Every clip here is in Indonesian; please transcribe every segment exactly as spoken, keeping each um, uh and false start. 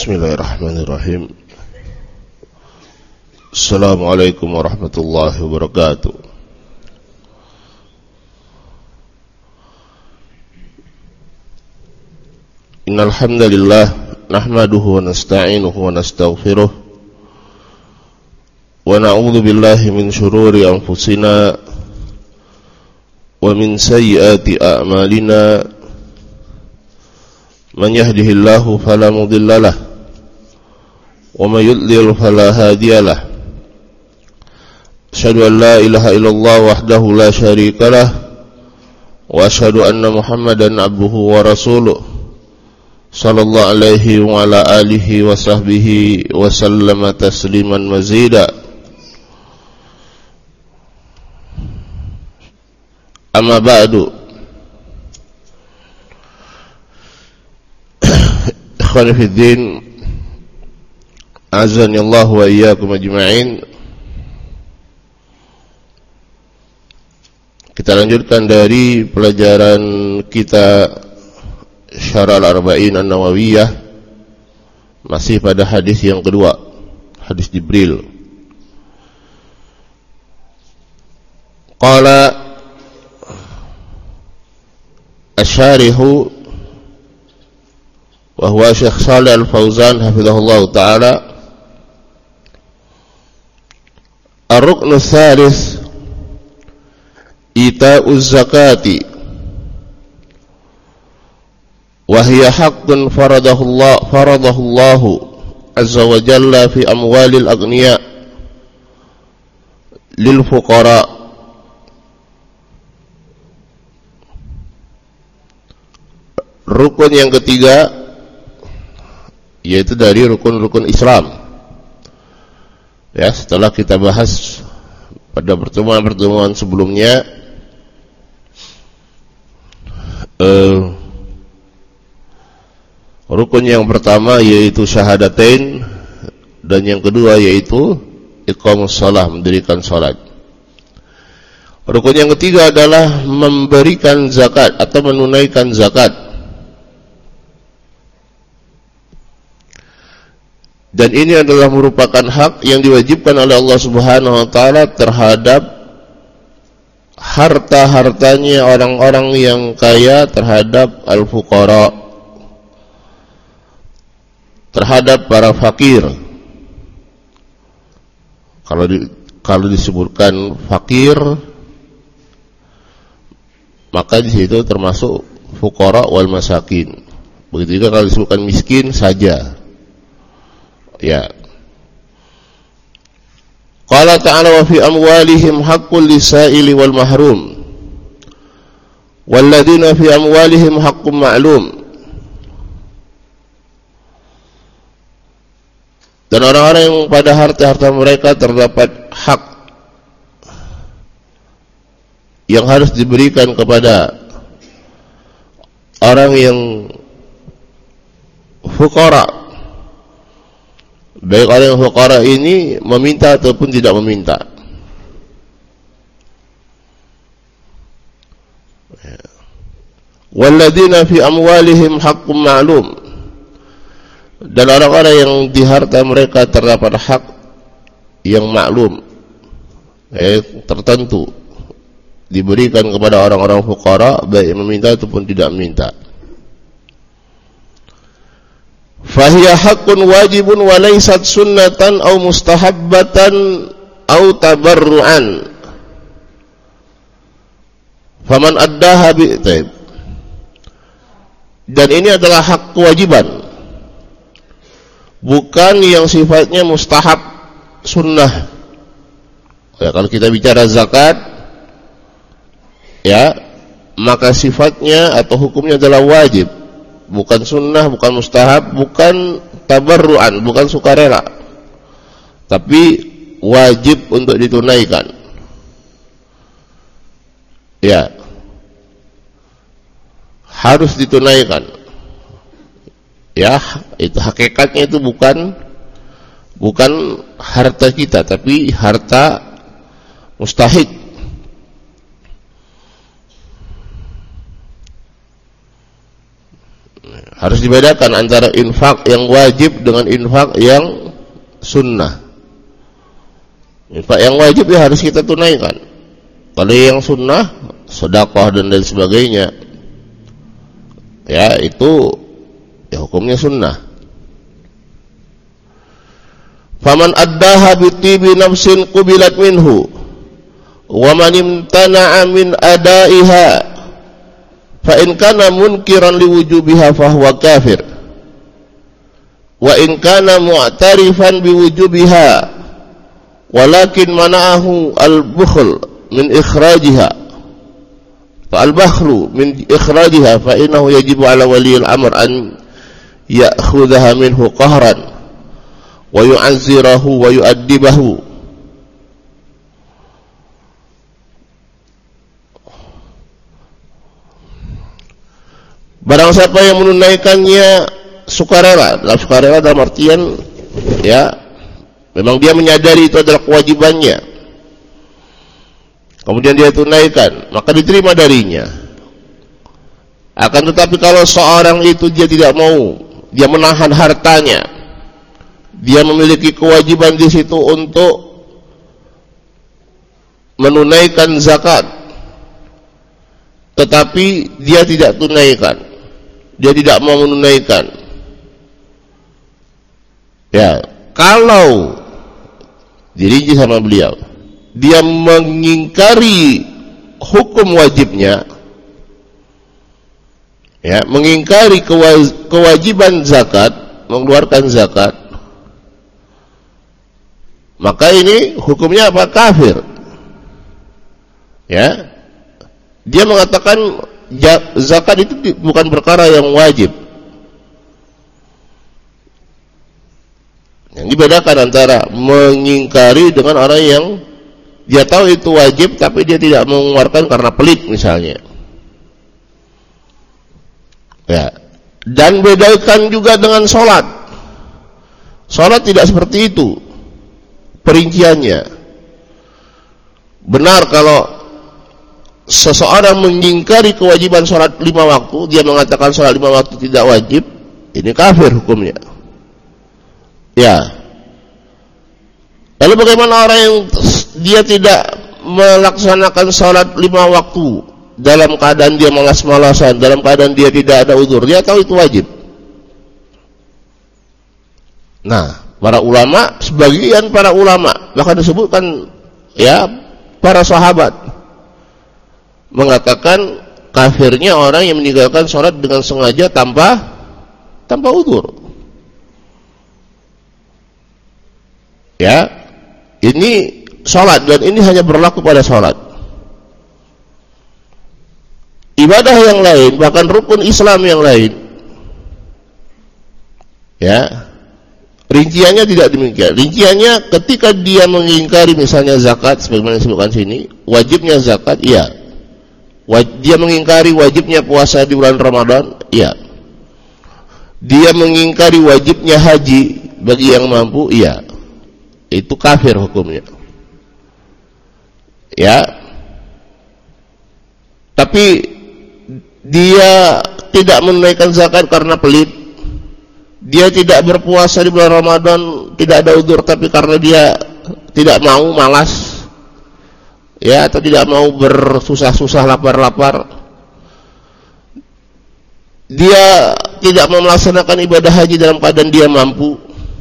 Bismillahirrahmanirrahim. Assalamualaikum warahmatullahi wabarakatuh. Innal hamdalillah nahmaduhu wa nasta'inuhu wa nastaghfiruh wa na'udzu billahi min shururi anfusina wa min sayyiati a'malina. Man yahdihillahu fala mudilla lahu wa may yudlil fala hadiya lahu. Asyhadu an la ilaha illallah wahdahu la syarika lahu wa asyhadu anna Muhammadan abduhu wa rasuluh sallallahu alaihi wa ala alihi wa sahbihi wa sallama tasliman mazida. Amma ba'du. Ikhwani fi din, azani Allah wa iyyakum ajma'in. Kita lanjutkan dari pelajaran kita Syarah Al-Arba'in An-Nawawiyah, masih pada hadis yang kedua, hadis Jibril. Qala asy-syarihu wa huwa Syekh Shalih Al-Fauzan hafizahullah ta'ala, ar-ruknu tsalits ita'uz zakati wa hiya haqqun faradahullah faradahullahu azza wa jalla fi amwalil aghniya lil fuqara. Rukun yang ketiga, yaitu dari rukun-rukun Islam. Ya, setelah kita bahas pada pertemuan-pertemuan sebelumnya, uh, rukun yang pertama yaitu syahadatain, dan yang kedua yaitu iqamus shalah, mendirikan salat. Rukun yang ketiga adalah memberikan zakat atau menunaikan zakat. Dan ini adalah merupakan hak yang diwajibkan oleh Allah Subhanahu wa taala terhadap harta-hartanya orang-orang yang kaya, terhadap al-fuqara, terhadap para fakir. Kalau di, kalau disebutkan fakir, maka di situ termasuk fuqara wal masakin. Begitu juga kalau disebutkan miskin saja. Ya. Qala ta'ala wa fi amwalihim haqqul lisaili wal mahrum walladzina fi amwalihim haqqun ma'lum. Dan orang-orang yang pada harta-harta mereka terdapat hak yang harus diberikan kepada orang yang fuqara, baik orang yang fuqara ini meminta ataupun tidak meminta. Walladzina fi amwalihim haqqun ma'lum, dan orang-orang yang di harta mereka terdapat hak yang maklum, eh, tertentu, diberikan kepada orang-orang fuqara, baik meminta ataupun tidak meminta. Fahiya haqqun wajibun wa laysat sunnatan aw mustahabbatan aw tabarru'an. Faman addaha bi taib. Dan ini adalah hak kewajiban, bukan yang sifatnya mustahab, sunnah. Ya, kalau kita bicara zakat, ya, maka sifatnya atau hukumnya adalah wajib, bukan sunnah, bukan mustahab, bukan tabarruan, bukan sukarela, tapi wajib untuk ditunaikan. Ya, harus ditunaikan. Ya, itu hakikatnya itu bukan bukan harta kita, tapi harta mustahik. Harus dibedakan antara infak yang wajib dengan infak yang sunnah. Infak yang wajib ya harus kita tunaikan. Kalau yang sunnah, sedekah dan lain sebagainya, ya itu ya hukumnya sunnah. Faman addaha bi tibi nafsin qubilat minhu wa man imtana'a min adaiha fa in kana munkiran liwujubiha fahuwa kafir wa in kana mu'tarifan biwujubiha walakin mana'ahu al-bukhl min ikhrajiha fa al-bakhlu min ikhrajiha fa innahu yajibu ala wali al-amr an ya'khudhaha minhu qahran wa yu'azzirahu wa yu'addibahu. Barang siapa yang menunaikannya sukarela, dalam sukarela dalam artian ya memang dia menyadari itu adalah kewajibannya, kemudian dia tunaikan, maka diterima darinya. Akan tetapi kalau seorang itu dia tidak mau, dia menahan hartanya, dia memiliki kewajiban di situ untuk menunaikan zakat, tetapi dia tidak tunaikan, dia tidak mau menunaikan. Ya, kalau dirinci sama beliau, dia mengingkari hukum wajibnya, ya, mengingkari kewajiban zakat, mengeluarkan zakat, maka ini hukumnya apa? Kafir. Ya, dia mengatakan zakat itu bukan perkara yang wajib. Yang dibedakan antara mengingkari dengan orang yang dia tahu itu wajib tapi dia tidak mengeluarkan karena pelit misalnya. Ya. Dan bedakan juga dengan sholat. Sholat tidak seperti itu perinciannya. Benar kalau seseorang mengingkari kewajiban sholat lima waktu, dia mengatakan sholat lima waktu tidak wajib, ini kafir hukumnya. Ya. Lalu bagaimana orang yang dia tidak melaksanakan sholat lima waktu dalam keadaan dia malas-malasan, dalam keadaan dia tidak ada uzur, dia tahu itu wajib. Nah, para ulama, sebagian para ulama bahkan disebutkan ya para sahabat mengatakan kafirnya orang yang meninggalkan sholat dengan sengaja tanpa tanpa uzur. Ya, ini sholat dan ini hanya berlaku pada sholat. Ibadah yang lain, bahkan rukun Islam yang lain, ya, rinciannya tidak demikian. Rinciannya ketika dia mengingkari misalnya zakat, sebagaimana disebutkan sini, wajibnya zakat, iya. Dia mengingkari wajibnya puasa di bulan Ramadan, iya. Dia mengingkari wajibnya haji bagi yang mampu, iya. Itu kafir hukumnya. Ya. Tapi dia tidak menunaikan zakat karena pelit. Dia tidak berpuasa di bulan Ramadan, tidak ada uzur, tapi karena dia tidak mau, malas, ya, atau tidak mau bersusah-susah, lapar-lapar, dia tidak mau melaksanakan ibadah haji dalam keadaan dia mampu,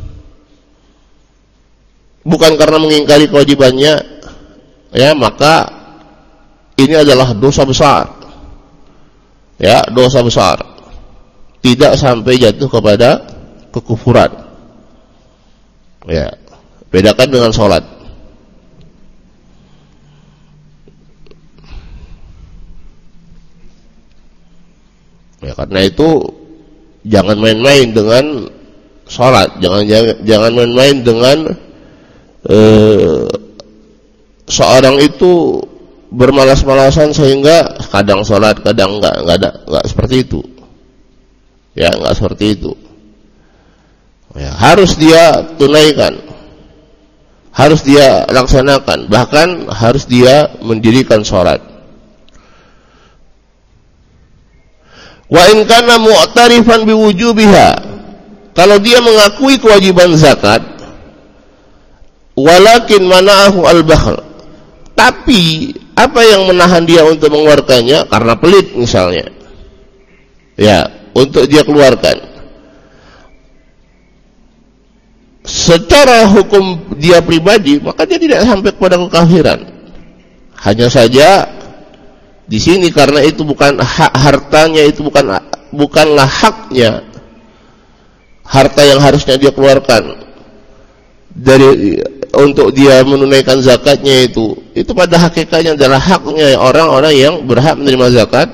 bukan karena mengingkari kewajibannya, ya, maka ini adalah dosa besar, ya, dosa besar, tidak sampai jatuh kepada kekufuran. Ya, bedakan dengan sholat. Ya, karena itu jangan main-main dengan sholat, jangan jangan main-main dengan eh, seorang itu bermalas-malasan sehingga kadang sholat, kadang enggak, enggak ada, enggak seperti itu. Ya, enggak seperti itu. Ya, harus dia tunaikan, harus dia laksanakan, bahkan harus dia mendirikan sholat. Wa in kana mu'tarifan biwujubiha, kalau dia mengakui kewajiban zakat, walakin mana'ahu al-bakhl, tapi apa yang menahan dia untuk mengeluarkannya? Karena pelit misalnya, ya, untuk dia keluarkan. Secara hukum dia pribadi, maka dia tidak sampai kepada kekafiran. Hanya saja di sini karena itu bukan hak hartanya, itu bukan bukanlah haknya, harta yang harusnya dia keluarkan dari untuk dia menunaikan zakatnya, itu itu pada hakikatnya adalah haknya orang-orang yang berhak menerima zakat.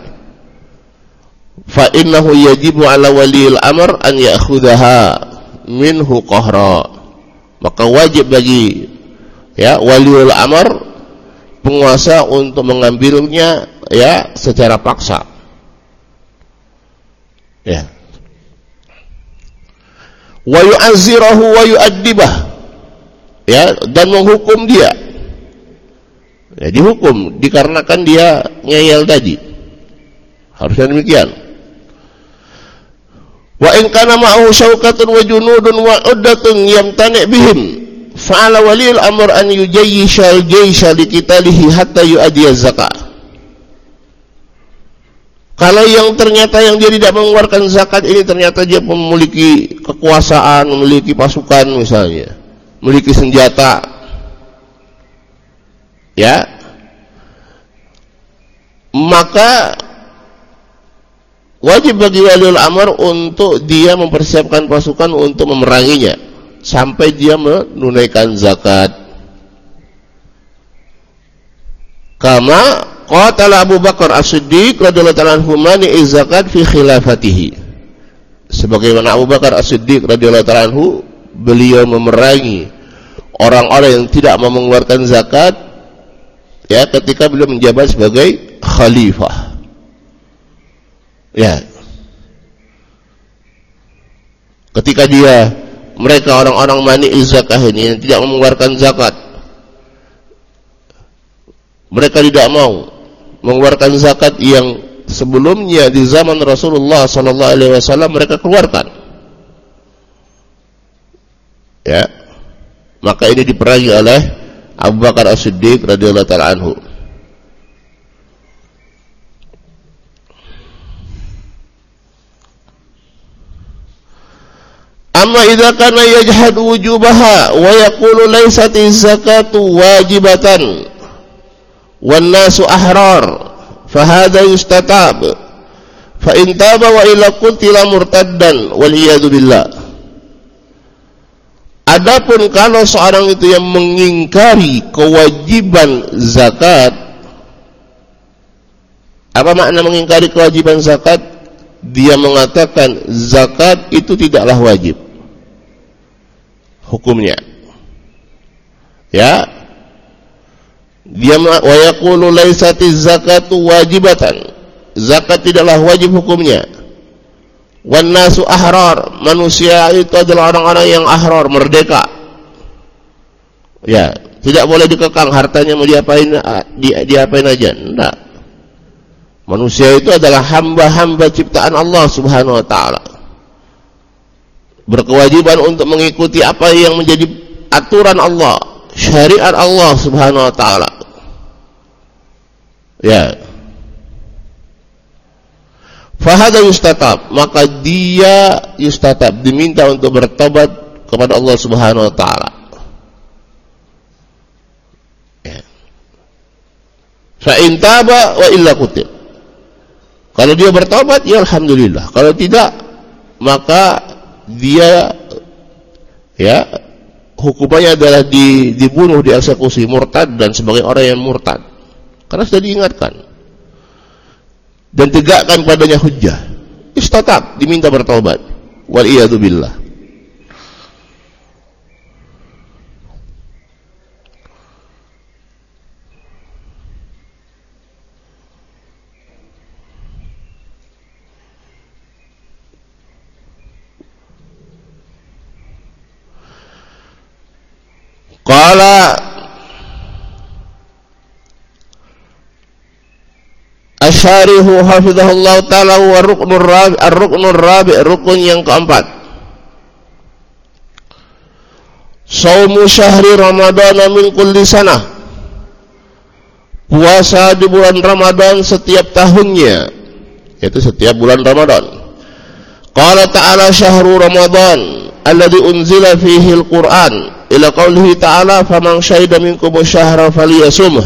Fa innahu yajibu ala waliyil amr an ya'khudhaha minhu qahra, maka wajib bagi ya waliul amr, penguasa, untuk mengambilnya ya secara paksa, ya. Wa yu'azzirahu wa yu'addibah, ya, dan menghukum dia, ya, dihukum dikarenakan dia ngeyel tadi, harusnya demikian. Wa in kana ma'ahu syaukatun wa junudun wa uddatun yamtani' bihim fa'ala waliyul amr an yujayyisha al-jaysha liqitalihi hatta yu'addiya zakah. Kalau yang ternyata yang dia tidak mengeluarkan zakat ini ternyata dia memiliki kekuasaan, memiliki pasukan misalnya, memiliki senjata, ya, maka wajib bagi waliul amr untuk dia mempersiapkan pasukan untuk memeranginya sampai dia menunaikan zakat. Kama qatala Abu Bakar As-Siddiq radhiyallahu ta'ala anhu mani'i zakat fi khilafatihi, sebagaimana Abu Bakar As-Siddiq radhiyallahu ta'ala anhu, beliau memerangi orang-orang yang tidak mau mengeluarkan zakat, ya, ketika beliau menjabat sebagai khalifah. Ya, ketika dia mereka orang-orang mani zakah ini yang tidak mengeluarkan zakat, mereka tidak mau mengeluarkan zakat yang sebelumnya di zaman Rasulullah sallallahu alaihi wasallam mereka keluarkan, ya, maka ini diperangi oleh Abu Bakar As-Siddiq radhiyallahu ta'ala anhu. Amma idza kana yajhadu wujubaha wa yaqulu laysatiz zakatu wajibatan wan nasu ahrar fa hadha yustatab fa in taba wa illa qutila murtaddan wal iyad billah. Adapun kalau seorang itu yang mengingkari kewajiban zakat, apa makna mengingkari kewajiban zakat? Dia mengatakan zakat itu tidaklah wajib hukumnya, ya, dia wa yaqulu laysatiz zakatu wajibatan, zakat tidaklah wajib hukumnya. Wan nasu ahrar, manusia itu adalah orang-orang yang ahrar, merdeka, ya, tidak boleh dikekang hartanya, mau diapain di, diapain aja, enggak. Manusia itu adalah hamba-hamba ciptaan Allah Subhanahu wa ta'ala, berkewajiban untuk mengikuti apa yang menjadi aturan Allah, syariat Allah Subhanahu wa ta'ala, ya. Fahada yustatab, maka dia yustatab, diminta untuk bertobat kepada Allah Subhanahu wa ta'ala, ya. Fa in taba wa illa qutil, kalau dia bertobat ya alhamdulillah, kalau tidak maka dia, ya, hukumannya adalah di, dibunuh, dieksekusi, murtad, dan sebagai orang yang murtad karena sudah diingatkan dan tegakkan padanya hujjah, istatab, diminta bertobat, wal iyadu billah. Qala syarihu hafizahullah ta'ala wa ruknur rabi ar-ruknur rabi rukun yang keempat. Shaumu syahri Ramadan min kulli sanah, puasa di bulan Ramadan setiap tahunnya, yaitu setiap bulan Ramadan. Qala ta'ala syahru Ramadan alladzi unzila fihi al-Qur'an ila qaulihi ta'ala faman syahida minkum syahra falyasumhu.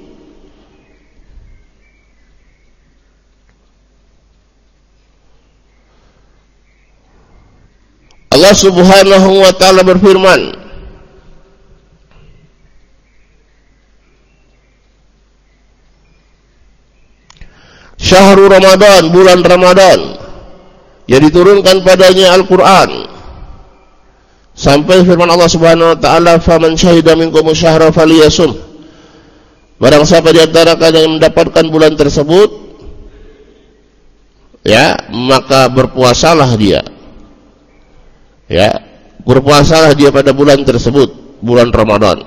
Allah Subhanahu wa ta'ala berfirman, syahrul Ramadan, bulan Ramadan yang diturunkan padanya Al-Quran, sampai firman Allah Subhanahu wa ta'ala faman syahida minkum syahra falyasum, barang siapa di antara kalian yang mendapatkan bulan tersebut, ya, maka berpuasalah dia, ya, berpuasalah dia pada bulan tersebut, bulan Ramadan.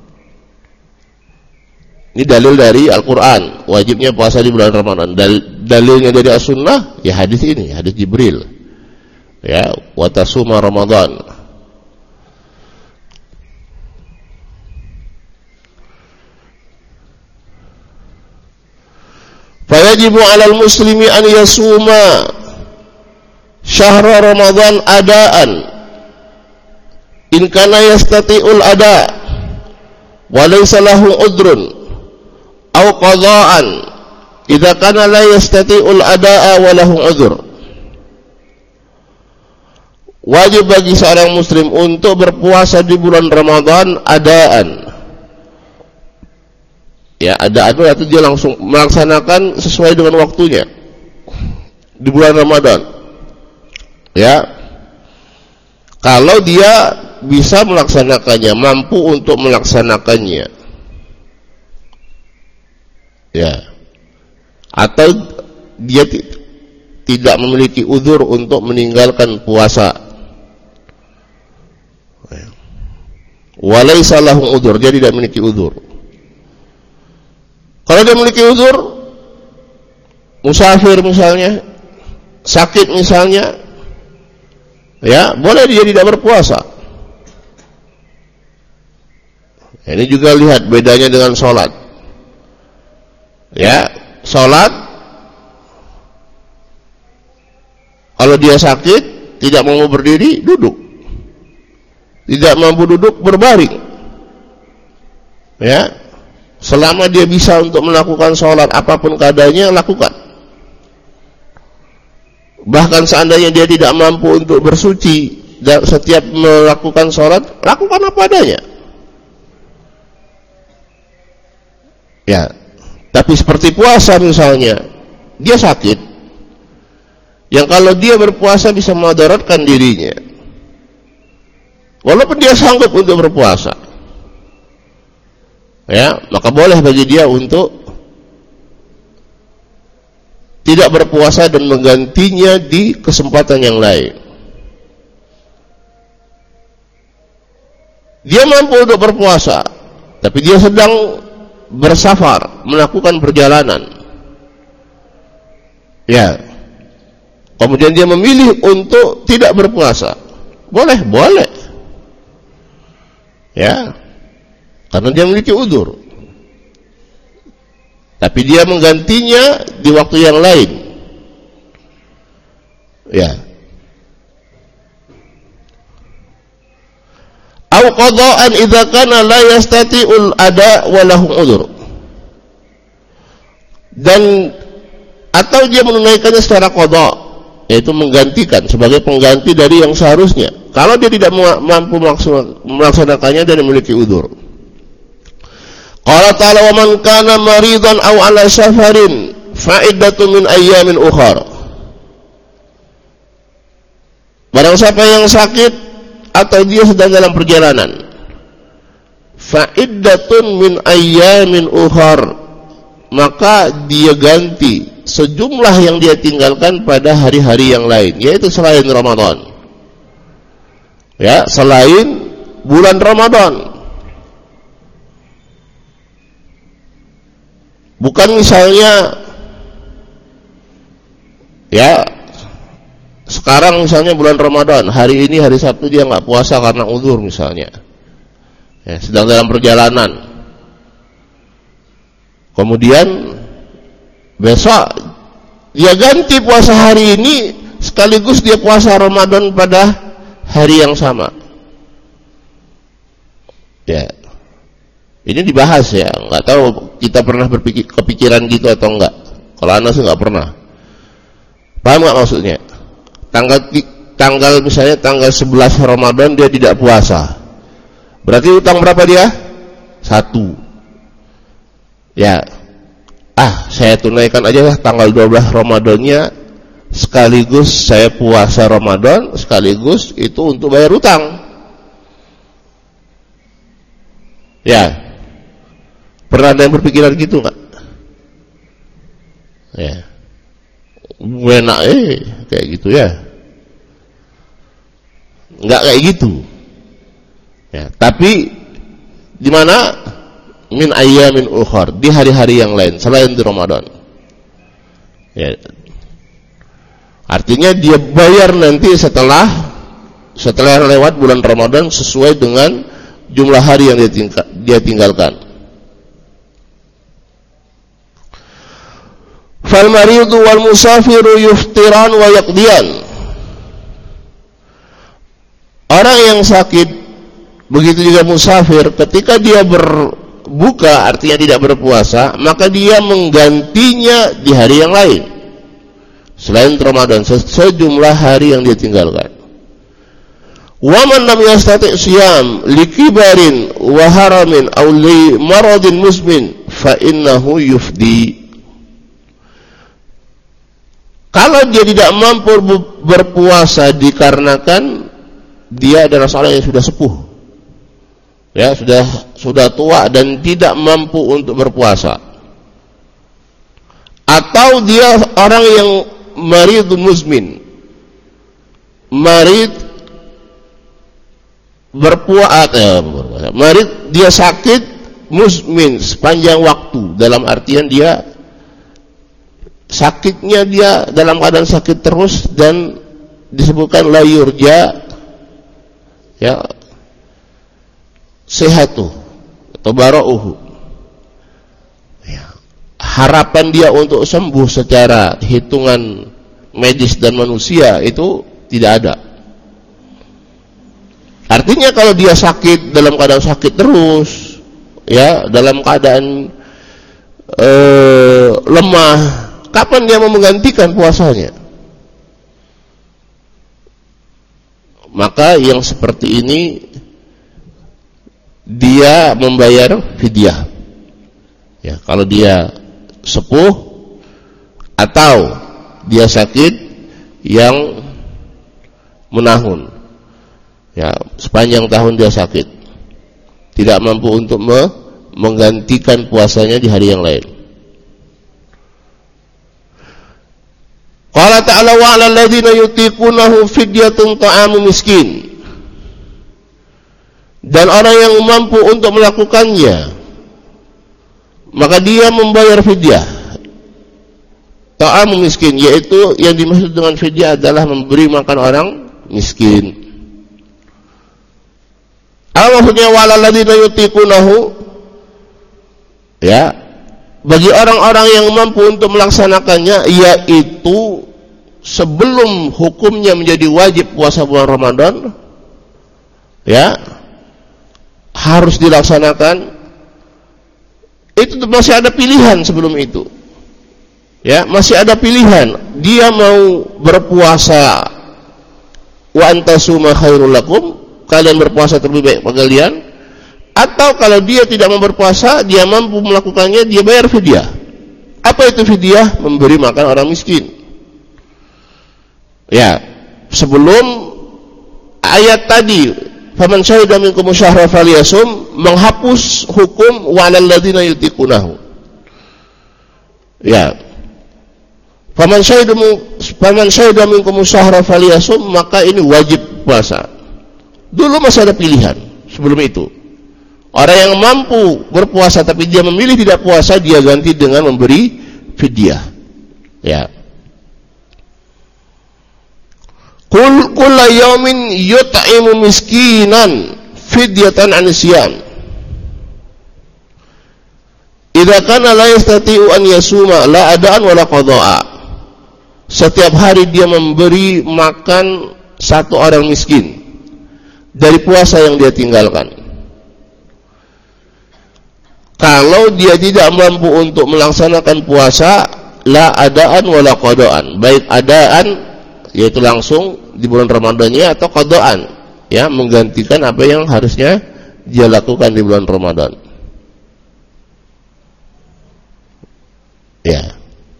Ini dalil dari Al-Quran, wajibnya puasa di bulan Ramadan. Dal dalilnya dari As-Sunnah, ya hadis ini, hadis Jibril, ya, wa tasuma Ramadan. Fayajibu 'alal muslimi an yasuma syahra Ramadan adaan in kana yastati'ul ada wa laysa lahu udrun aw qada'an idza kana la yastati'ul ada'a wa lahu udhur. Wajib bagi seorang muslim untuk berpuasa di bulan Ramadan adaan. Ya, adaan itu dia langsung melaksanakan sesuai dengan waktunya di bulan Ramadan. Ya. Kalau dia bisa melaksanakannya, mampu untuk melaksanakannya. Ya. Atau dia tidak memiliki uzur untuk meninggalkan puasa. Walaysa lahu uzur, dia tidak memiliki uzur. Kalau dia memiliki uzur, musafir misalnya, sakit misalnya, ya, boleh dia tidak berpuasa. Ini juga lihat bedanya dengan sholat. Ya, sholat, kalau dia sakit, tidak mau berdiri, duduk. Tidak mampu duduk, berbaring. Ya, selama dia bisa untuk melakukan sholat, apapun keadaannya, lakukan. Bahkan seandainya dia tidak mampu untuk bersuci, setiap melakukan sholat, lakukan apa adanya. Ya, tapi seperti puasa misalnya, dia sakit, yang kalau dia berpuasa bisa memudaratkan dirinya, walaupun dia sanggup untuk berpuasa, ya, maka boleh bagi dia untuk tidak berpuasa dan menggantinya di kesempatan yang lain. Dia mampu untuk berpuasa, tapi dia sedang bersafar, melakukan perjalanan, ya, kemudian dia memilih untuk tidak berpuasa, boleh, boleh, ya, karena dia memiliki udzur, tapi dia menggantinya di waktu yang lain, ya. Au qada'an idza kana la yastati'ul ada wa lahu udzur. Dan atau dia menunaikannya secara qada', yaitu menggantikan sebagai pengganti dari yang seharusnya. Kalau dia tidak mampu melaksanakannya dan memiliki udzur. Qala ta'ala wa man kana maridan aw ala safarin fa'iddatun min ayyamin ukhar. Barang siapa yang sakit atau dia sedang dalam perjalanan, fa'iddatun min ayyamin ukhar, maka dia ganti sejumlah yang dia tinggalkan pada hari-hari yang lain, yaitu selain Ramadan, ya, selain bulan Ramadan. Bukan misalnya Ya, sekarang misalnya bulan Ramadan, hari ini hari Sabtu dia nggak puasa karena uzur misalnya, ya, sedang dalam perjalanan. Kemudian besok dia ganti puasa hari ini, sekaligus dia puasa Ramadan pada hari yang sama. Ya, ini dibahas ya, nggak tahu kita pernah berpikir kepikiran gitu atau enggak. Kalau anak sih nggak pernah. Paham nggak maksudnya? Tanggal tanggal misalnya tanggal sebelas Ramadan dia tidak puasa. Berarti utang berapa dia? Satu. Ya. Ah, saya tunaikan aja lah tanggal dua belas Ramadannya, sekaligus saya puasa Ramadan, sekaligus itu untuk bayar utang. Ya. Pernah ada yang berpikiran gitu enggak? Ya. Enak eh kayak gitu ya. Enggak kayak gitu. Ya, tapi di mana? Min ayyamin ukhar, di hari-hari yang lain selain di Ramadan. Ya. Artinya dia bayar nanti setelah setelah lewat bulan Ramadan sesuai dengan jumlah hari yang dia, tinggal, dia tinggalkan. Fal maridu wal musafiru yuftiran wa yaqdiyan. Orang yang sakit, begitu juga musafir, ketika dia berbuka artinya tidak berpuasa, maka dia menggantinya di hari yang lain selain Ramadan, sejumlah hari yang dia tinggalkan. Wa man lam yastati' siyam likibarin wa haramin aw li maradin musmin fa innahu yufdi. Kalau dia tidak mampu berpuasa dikarenakan dia adalah seorang yang sudah sepuh, ya sudah sudah tua dan tidak mampu untuk berpuasa, atau dia orang yang maridun musmin, marid berpuasa, marid dia sakit musmin sepanjang waktu, dalam artian dia sakitnya dia dalam keadaan sakit terus dan disebutkan la yurja ya sehatu atau bara'uhu, ya, harapan dia untuk sembuh secara hitungan medis dan manusia itu tidak ada. Artinya kalau dia sakit dalam keadaan sakit terus, ya dalam keadaan eh, lemah, kapan dia mau menggantikan puasanya? Maka yang seperti ini dia membayar fidyah. Ya, kalau dia sepuh atau dia sakit yang menahun, ya sepanjang tahun dia sakit, tidak mampu untuk me menggantikan puasanya di hari yang lain. Qala ta'ala wa 'alal ladzina yutiqunahu fidyatun ta'amu miskin. Dan orang yang mampu untuk melakukannya, maka dia membayar fidyah. Ta'amu miskin, yaitu yang dimaksud dengan fidyah adalah memberi makan orang miskin. Apa maksudnya wa 'alal ladzina yutiqunahu? Ya, bagi orang-orang yang mampu untuk melaksanakannya, yaitu sebelum hukumnya menjadi wajib puasa bulan Ramadan, ya harus dilaksanakan. Itu masih ada pilihan sebelum itu, ya masih ada pilihan. Dia mau berpuasa, wa antasuma khairul lakum, kalian berpuasa terlebih baik bagi kalian. Atau kalau dia tidak mau berpuasa, dia mampu melakukannya, dia bayar fidyah. Apa itu fidyah? Memberi makan orang miskin. Ya, sebelum ayat tadi, faman syahida minkum syahra falyasum, menghapus hukum wa 'alal ladzina yutiqunahu. Ya. Faman syahida faman syahida minkum syahra falyasum, maka ini wajib puasa. Dulu masih ada pilihan sebelum itu. Orang yang mampu berpuasa tapi dia memilih tidak puasa, dia ganti dengan memberi fidyah. Ya. Kul kulla yawmin yut'imu miskinan fidyatan 'an siyam. Idza kana la yastati'u an yasuma la adaan wala qada'a. Setiap hari dia memberi makan satu orang miskin dari puasa yang dia tinggalkan. Kalau dia tidak mampu untuk melaksanakan puasa, la adaan wala qadaan, baik adaan yaitu langsung di bulan Ramadannya atau qadaan, ya, menggantikan apa yang harusnya dia lakukan di bulan Ramadan. Ya.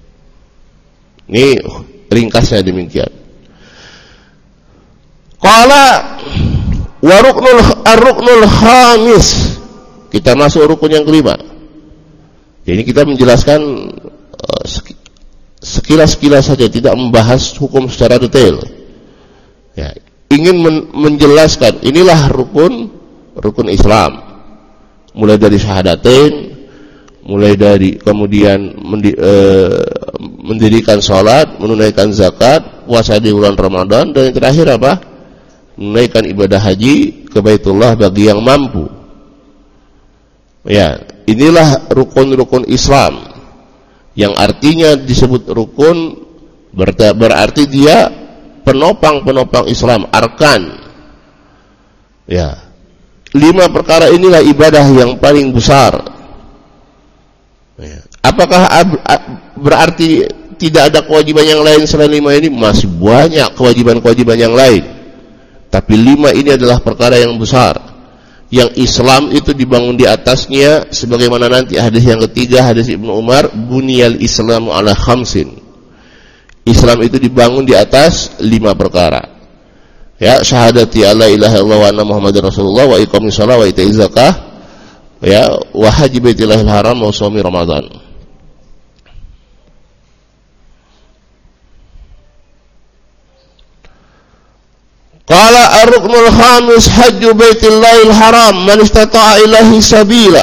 Ini ringkasnya demikian. Qala wa ruknul ar-ruknul khamis. Kita masuk rukun yang kelima. Jadi kita menjelaskan uh, sekilas-sekilas saja, tidak membahas hukum secara detail. Ya, ingin men- menjelaskan inilah rukun rukun Islam. Mulai dari syahadatain, mulai dari kemudian mendi- uh, mendirikan salat, menunaikan zakat, puasa di bulan Ramadan, dan yang terakhir apa? Menunaikan ibadah haji ke Baitullah bagi yang mampu. Ya, inilah rukun-rukun Islam. Yang artinya disebut rukun berarti dia penopang-penopang Islam, arkan. Ya. Lima perkara inilah ibadah yang paling besar. Ya. Apakah ab- ab- berarti tidak ada kewajiban yang lain selain lima ini? Masih banyak kewajiban-kewajiban yang lain. Tapi lima ini adalah perkara yang besar, yang Islam itu dibangun di atasnya, sebagaimana nanti hadis yang ketiga, hadis Ibnu Umar, buniyal Islamu ala khamsin. Islam itu dibangun di atas lima perkara. Ya, syahadati alla ilaha illallah wa anna muhammadar rasulullah wa iqamis shalah wa ita'iz zakah, ya, wa haji baitillahil haram wa shaumi ramadan. Qala ar-ruknul khamis hajju baitillahil haram man istata'a ilaihi sabila.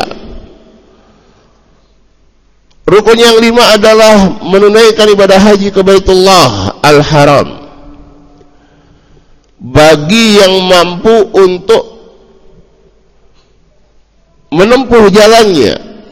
Rukun yang lima adalah menunaikan ibadah haji ke Baitullah al-Haram bagi yang mampu untuk menempuh jalannya.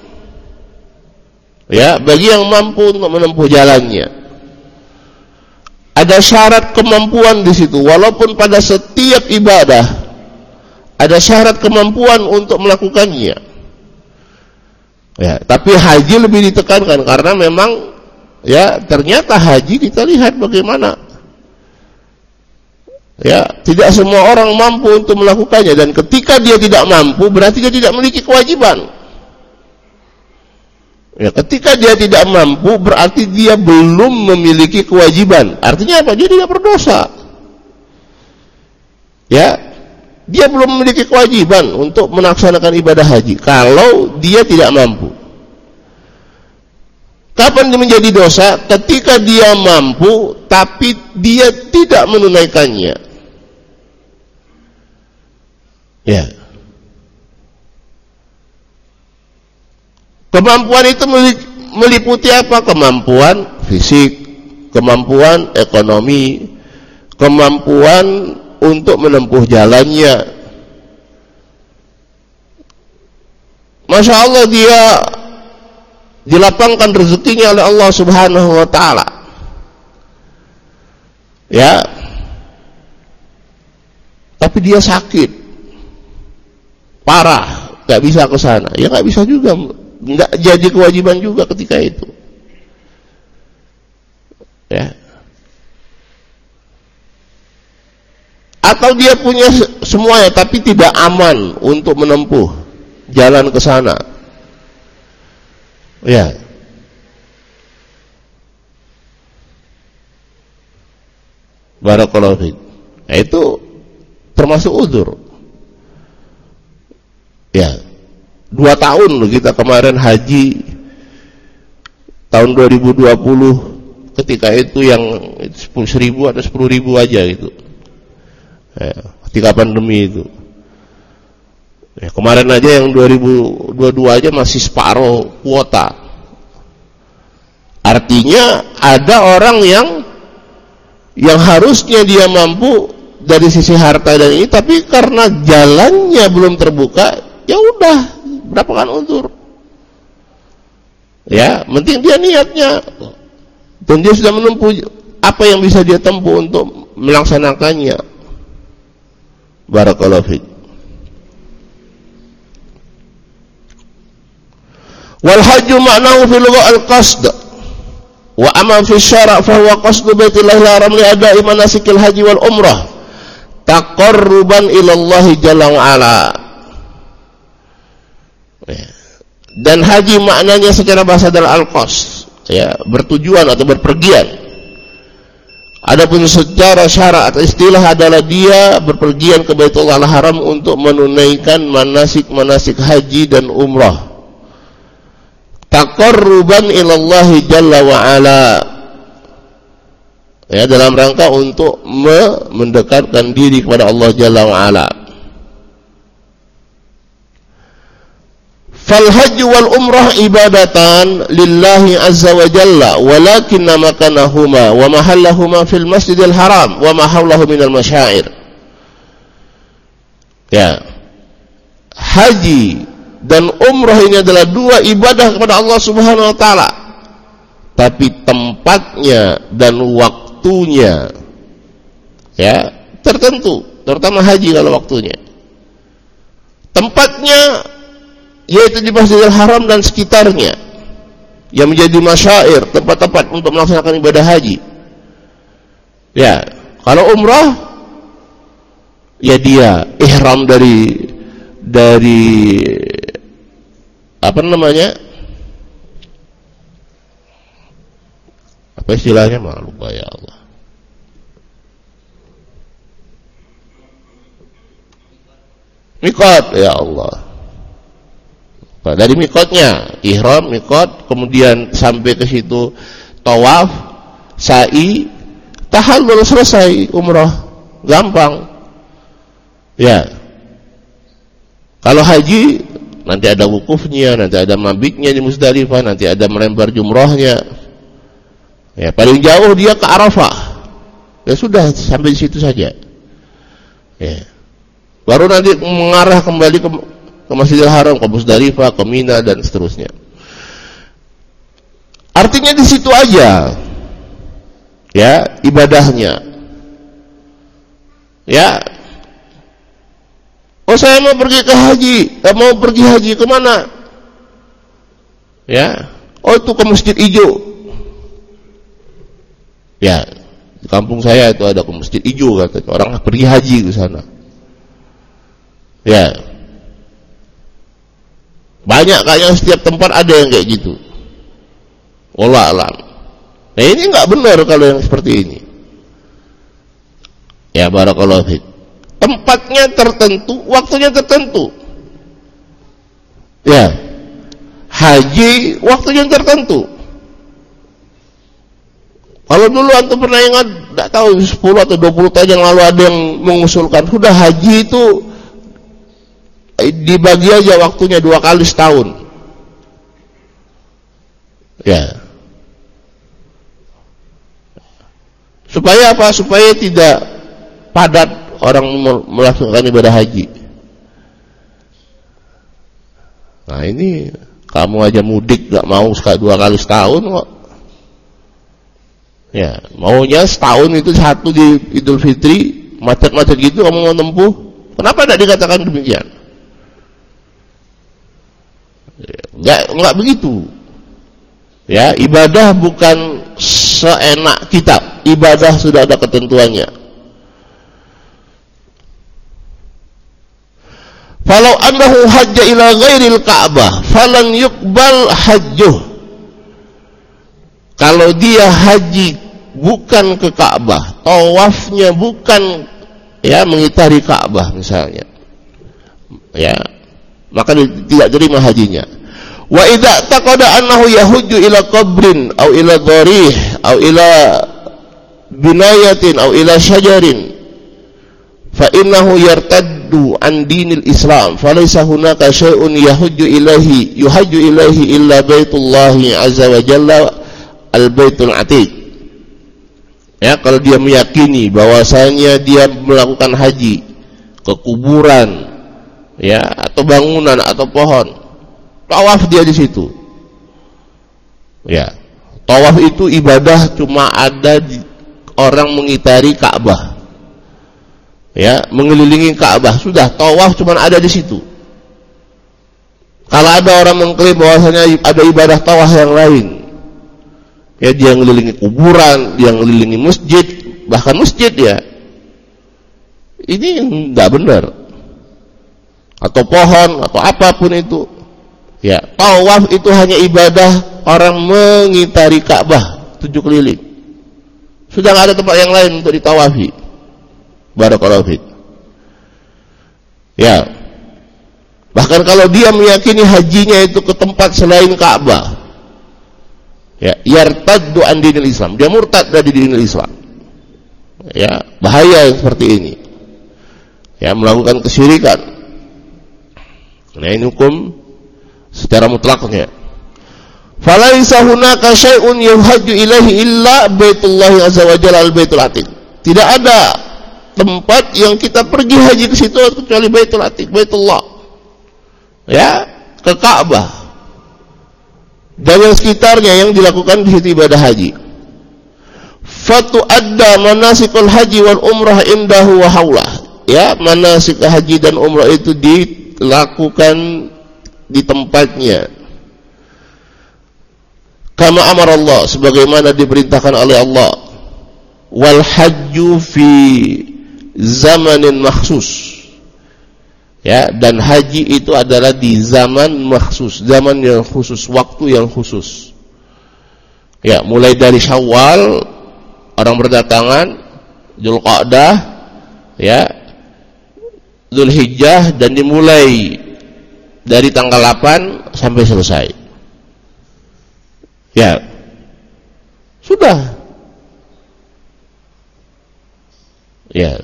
Ya, bagi yang mampu untuk menempuh jalannya. Ada syarat kemampuan di situ, walaupun pada setiap ibadah ada syarat kemampuan untuk melakukannya. Ya, tapi haji lebih ditekankan karena memang, ya, ternyata haji kita lihat bagaimana. Ya, tidak semua orang mampu untuk melakukannya, dan ketika dia tidak mampu berarti dia tidak memiliki kewajiban. Ya, ketika dia tidak mampu berarti dia belum memiliki kewajiban. Artinya apa? Dia tidak berdosa. Ya, dia belum memiliki kewajiban untuk melaksanakan ibadah haji kalau dia tidak mampu. Kapan dia menjadi dosa? Ketika dia mampu tapi dia tidak menunaikannya. Ya. Kemampuan itu meliputi apa? Kemampuan fisik, kemampuan ekonomi, kemampuan untuk menempuh jalannya. Masya Allah, dia dilapangkan rezekinya oleh Allah Subhanahu wa ta'ala. Ya. Tapi dia sakit, parah, gak bisa ke sana. Ya gak bisa juga, nggak jadi kewajiban juga ketika itu. Ya. Atau dia punya semuanya tapi tidak aman untuk menempuh jalan ke sana. Ya. Barakallahu fiik. Nah, itu termasuk uzur. Ya. Dua tahun loh kita kemarin haji tahun dua ribu dua puluh, ketika itu yang sepuluh ribu atau sepuluh ribu aja gitu. Ya, ketika pandemi itu. Ya, kemarin aja yang dua ribu dua puluh dua aja masih separuh kuota. Artinya ada orang yang yang harusnya dia mampu dari sisi harta dan ini, tapi karena jalannya belum terbuka, ya udah mendapatkan uzur. Ya, penting dia niatnya dan dia sudah menempuh apa yang bisa dia tempuh untuk melaksanakannya. Barakallahu fiik. Wal hajju ma'nahu fil lugha al-qasd wa amma fi syara' fa huwa qasdu baitillahil haram li ada'i manasikil haji wal umrah taqarruban ila Allah jalla wa ala. Dan haji maknanya secara bahasa adalah al-qasd, ya, bertujuan atau berpergian. Adapun secara syara' atau istilah adalah dia berpergian ke Baitullah Haram untuk menunaikan manasik-manasik haji dan umrah. Taqarruban ilallahi jalla wa ala, ya, dalam rangka untuk mendekatkan diri kepada Allah jalla wa ala. Fal hajj wal umrah ibadatan lillahi azza wa jalla, walakinna makanahuma wa mahallahuma fil masjidil haram wa ma hawlahu minal masyair. Ya, haji dan umrah ini adalah dua ibadah kepada Allah Subhanahu wa taala, tapi tempatnya dan waktunya, ya, tertentu, terutama haji kalau waktunya. Tempatnya yaitu di Masjidil Haram dan sekitarnya yang menjadi masyair, tempat-tempat untuk melaksanakan ibadah haji. Ya, kalau umrah ya dia ihram dari dari apa namanya? Apa istilahnya? Malu lupa ya Allah. Mikot, ya Allah. Dari mikotnya, ihram, mikot, kemudian sampai ke situ tawaf, sa'i, tahallul, selesai umrah, gampang. Ya. Kalau haji nanti ada wukufnya, nanti ada mabitnya di Muzdalifah, nanti ada melempar jumrahnya. Ya, paling jauh dia ke Arafah. Ya sudah, sampai di situ saja. Ya. Baru nanti mengarah kembali ke ke Masjidil Haram, ke Muzdalifah, ke Mina dan seterusnya. Artinya di situ aja, ya, ibadahnya. Ya. Oh, saya mau pergi ke haji, eh, mau pergi haji kemana? Ya. Oh, itu ke Masjid Ijo. Ya, di kampung saya itu ada ke Masjid Ijo, katanya. Orang pergi haji ke sana. Ya. Banyak kayaknya setiap tempat ada yang kayak gitu. Wallah alam. Nah, ini enggak benar kalau yang seperti ini. Ya, barakallahu fiik. Tempatnya tertentu, waktunya tertentu. Ya. Haji waktunya tertentu. Kalau dulu antum pernah ingat, enggak tahu sepuluh atau dua puluh tahun yang lalu ada yang mengusulkan sudah haji itu dibagi aja waktunya dua kali setahun. Ya. Supaya apa? Supaya tidak padat orang melaksanakan ibadah haji. Nah, ini kamu aja mudik gak mau sekali dua kali setahun kok. Ya, maunya setahun itu satu di Idul Fitri, macet-macet gitu kamu mau tempuh. Kenapa tidak dikatakan demikian? Enggak, enggak begitu. Ya, ibadah bukan seenak kita. Ibadah sudah ada ketentuannya. Falau annahu hajja ila ghairil Ka'bah falan yuqbal hajjuh. Kalau dia haji bukan ke Ka'bah, tawafnya bukan, ya, mengitari Ka'bah misalnya, ya, maka tidak terima hajinya. Wa idza taqada annahu yahujju ila qabrin aw ila dharih aw ila binayatin aw ila syajarin fa innahu yartaddu an dinil Islam falaysa hunaka syai'un yahujju ilaihi yuhajju ilaihi illa baitullahi azza wa jalla al baitul atiq. Ya, kalau dia meyakini bahwasanya dia melakukan haji ke kuburan, ya, atau bangunan atau pohon, tawaf dia di situ. Ya, tawaf itu ibadah cuma ada di orang mengitari Ka'bah. Ya, mengelilingi Ka'bah, sudah tawaf cuma ada di situ. Kalau ada orang mengklaim bahwasanya ada ibadah tawaf yang lain, ya dia ngelilingi kuburan, dia ngelilingi masjid, bahkan masjid ya, ini nggak benar. Atau pohon atau apapun itu, ya tawaf itu hanya ibadah orang mengitari Ka'bah tujuh keliling. Sudah nggak ada tempat yang lain untuk ditawafi. Barakallahu fiik. Ya, bahkan kalau dia meyakini hajinya itu ke tempat selain Ka'bah, ya, yartaddu an dinil Islam, dia murtad dari dinil Islam. Ya, bahaya yang seperti ini. Ya, melakukan kesyirikan. Nah, ini hukum secara mutlaknya. Falaisa hunaka syai'un yuhajju ilaihi illa baitullah azza wa jalla al-baitul atiq. Tidak ada tempat yang kita pergi haji ke situ kecuali Baitul Atiq, Baitullah. Ya, ke Ka'bah. Dan yang sekitarnya yang dilakukan di situ ibadah haji. Fatu adda manasikul haji wal umrah indahu wa haulah. Ya, manasik haji dan umrah itu dilakukan di tempatnya. Kama amar Allah, sebagaimana diperintahkan oleh Allah. Wal hajju fi zamanin makhsus. Ya, dan haji itu adalah di zaman makhsus, zaman yang khusus, waktu yang khusus. Ya, mulai dari Syawal orang berdatangan, Dzulqa'dah, ya, Dzulhijjah, dan dimulai dari tanggal delapan sampai selesai. Ya, sudah. Ya,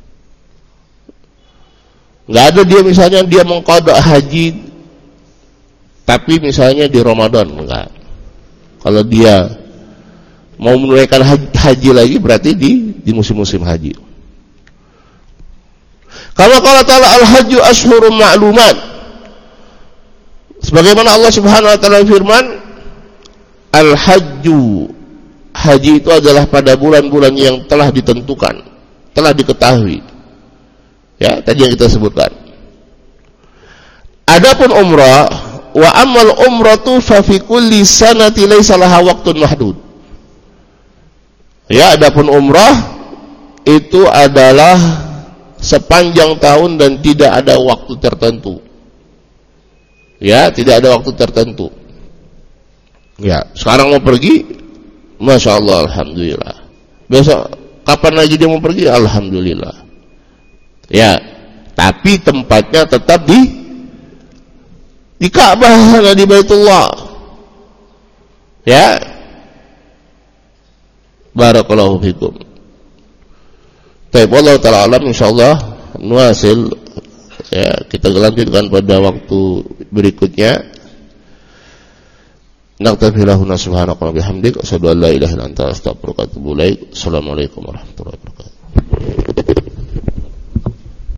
nggak ada dia misalnya dia mengqadha haji, tapi misalnya di Ramadan, enggak. Kalau dia mau menunaikan haji, haji lagi berarti di di musim-musim haji. Kalau Allah Ta'ala al-hajju ashhurun ma'lumat, sebagaimana Allah Subhanahu wa taala firman, al-hajju, haji itu adalah pada bulan-bulan yang telah ditentukan, telah diketahui. Ya, tadi yang kita sebutkan. Adapun umrah, wa amal umratu fa fi kulli sanati laisa laha waqtun mahdud. Ya, adapun umrah itu adalah sepanjang tahun dan tidak ada waktu tertentu. Ya, tidak ada waktu tertentu. Ya, sekarang mau pergi, masya Allah, alhamdulillah. Besok kapan lagi dia mau pergi, alhamdulillah. Ya, tapi tempatnya tetap di di Ka'bah, di Baitullah. Ya, barakallahu fikum. Baik, wallahu ta'ala alam, insyaallah nuasil, ya, kita lanjutkan pada waktu berikutnya. Naktafi lahuna subhanaka wa bihamdik, asyhadu an la ilaha illa anta, astaghfiruka wa atubu ilaik. Assalamualaikum warahmatullahi wabarakatuh.